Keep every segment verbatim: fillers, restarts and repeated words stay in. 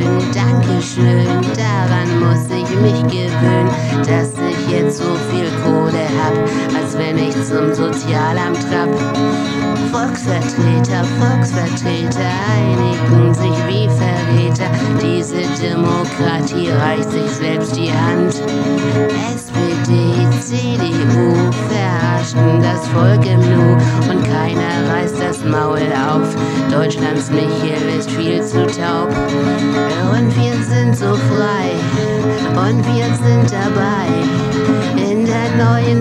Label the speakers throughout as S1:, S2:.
S1: Dankeschön, Dankeschön, daran muss ich mich gewöhnen, dass ich jetzt so viel Kohle hab, als wenn ich zum Sozialamt trapp. Volksvertreter, Volksvertreter einigen sich wie Verräter. Diese Demokratie reicht sich selbst die Hand. S P D, C D U verarschen das Volk im Nu und keiner reißt das Maul auf. Deutschlands Michel ist viel zu taub. Und wir sind so frei und wir sind dabei in der neuen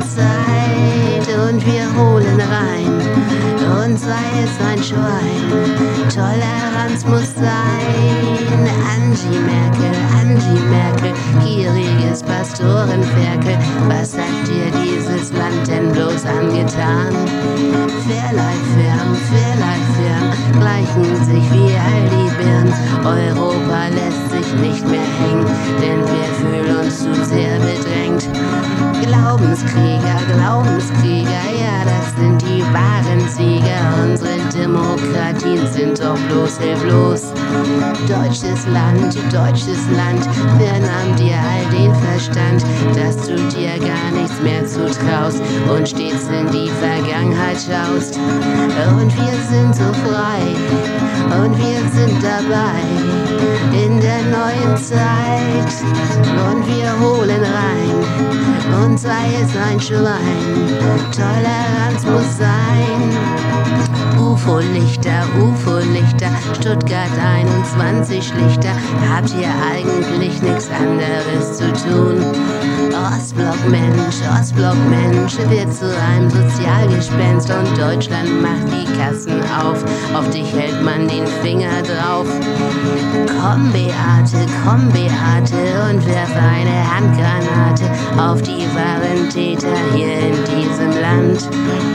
S1: Zeit und wir holen rein. Und sei es ein Schwein, Toleranz muss sein. Angie Merkel, Angie Merkel, gieriges Pastorenferkel, was hat dir dieses Land denn bloß angetan? Fairlife fern, Fairlife fern, gleichen sich wie all die Birnen. Europa lässt sich nicht mehr hängen, denn wir fühlen uns zu sehr bedrängt. Glaubenskrieger, Glaubenskrieger, ja, das sind die wahren Sieger. Unsere Demokratien sind doch bloß hilflos. Deutsches Land, deutsches Land, wer nahm dir all den Verstand, dass du dir gar nichts mehr zutraust und stets in die Vergangenheit schaust? Und wir sind so frei und wir sind dabei in der neuen Zeit und wir holen rein und sei es ein Schwein, Toleranz muss sein. U F O-Lichter, U F O-Lichter, Stuttgart einundzwanzig Lichter, habt ihr eigentlich nichts anderes zu tun? Ostblock-Mensch, Ostblock-Mensch wird zu einem Sozialgespenst und Deutschland macht die Kassen auf, auf dich hält man den Finger drauf. Komm Beate, komm Beate und werf eine Handgranate auf die wahren Täter hier in diesem Land.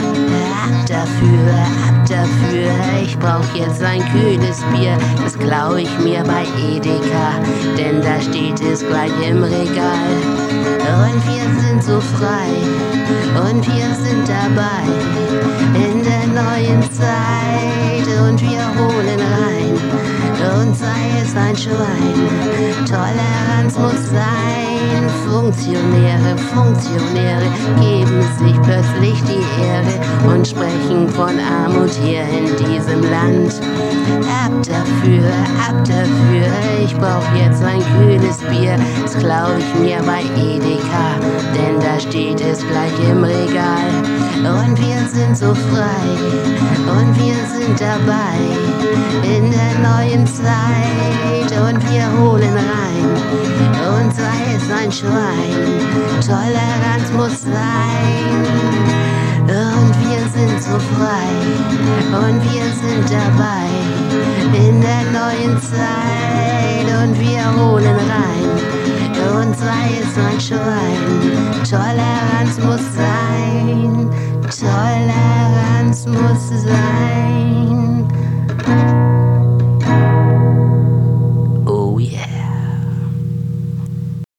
S1: Ab dafür, ab dafür, ich brauch jetzt ein kühles Bier, das klau ich mir bei Edeka, denn da steht es gleich im Regal. Und wir sind so frei und wir sind dabei in der neuen Zeit und wir holen rein und sei es ein Schwein, Toleranz muss sein. Funktionäre, Funktionäre geben sich plötzlich die Ehre und sprechen von Armut hier in diesem Land. Ab dafür, ab dafür, ich brauch jetzt ein kühles Bier, das klau ich mir bei Edeka, denn da steht es gleich im Regal. Und wir sind so frei und wir sind dabei in der neuen Zeit und wir holen rein und sei es ein Schwein, Toleranz muss sein. Und wir sind so frei und wir sind dabei in der neuen Zeit und wir holen rein und sei es ein Schwein, Toleranz muss sein, Toleranz muss sein.